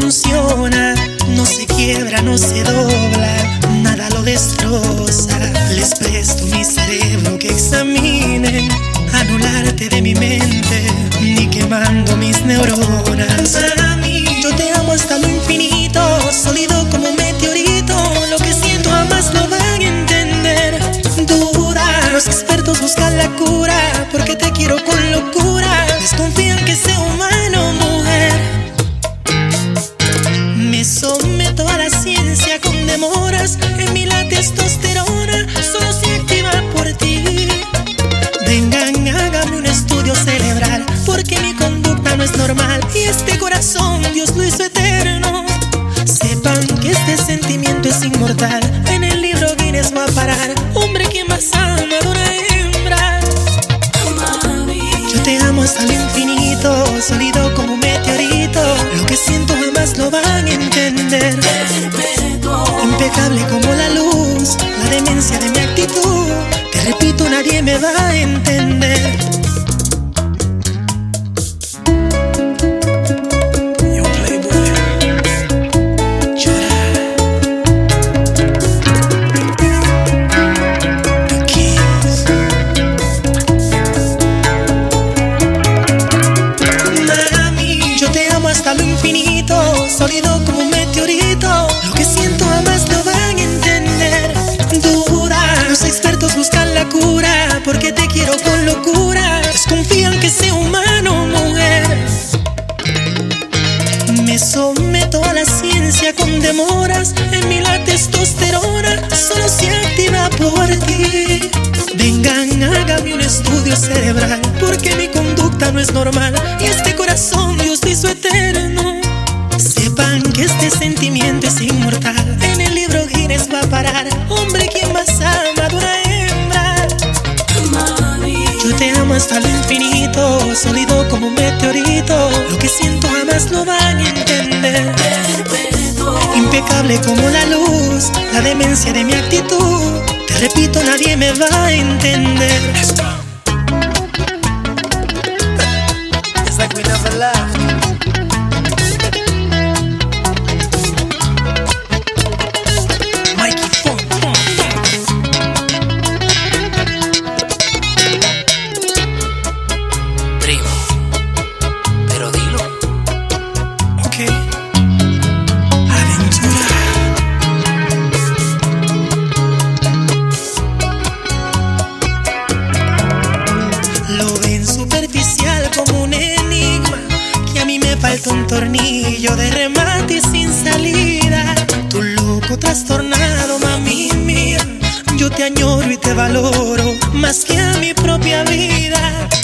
funciona, no se quiebra, no se dobla, nada lo destroza. Les presto mi cerebro que examinen, anularte de mi mente, ni quemando mis neuronas. Para mí, yo te amo hasta lo infinito, sólido como un meteorito. Lo que siento jamás lo van a entender. Duda, los expertos buscan la cura, porque te quiero con locura. Desconfían que sea humano, mujer. Me someto a la ciencia con demoras. En mí la testosterona solo se activa por ti. Vengan, hágame un estudio cerebral, porque mi conducta no es normal. Y este corazón Dios lo hizo eterno. Sepan que este sentimiento es inmortal. En el libro Guinness va a parar. Hombre, quien más ama de una hembra. Yo te amo hasta lo infinito, sólido como un meteorito. Lo que siento jamás lo van a entender. Impecable como la luz, la demencia de mi actitud. Te repito, nadie me va a entender. Hasta lo infinito, sólido como un meteorito. Lo que siento jamás lo van a entender. Duda, los expertos buscan la cura, porque te quiero con locura. Desconfían que sea humano, mujer. Me someto a la ciencia con demoras. En mí la testosterona solo se activa por ti. Vengan, hágame un estudio cerebral, porque mi conducta no es normal. Y este corazón Dios lo hizo eterno. Sepan que este sentimiento es inmortal. En el libro Guinness va a parar. Hombre, quien más ama de una hembra. Yo te amo hasta lo infinito, sólido como un meteorito. Lo que siento jamás lo van a entender. Impecable como la luz, la demencia de mi actitud. Te repito, nadie me va a entender. It's like we never left. Mikey Funk. Primo, pero dilo. Ok. Aventura. Lo ven superficial como un enigma, que a mí me falta un tornillo de remate y sin salida. Tu loco trastornado, mami mía. Yo te añoro y te valoro más que a mi propia vida.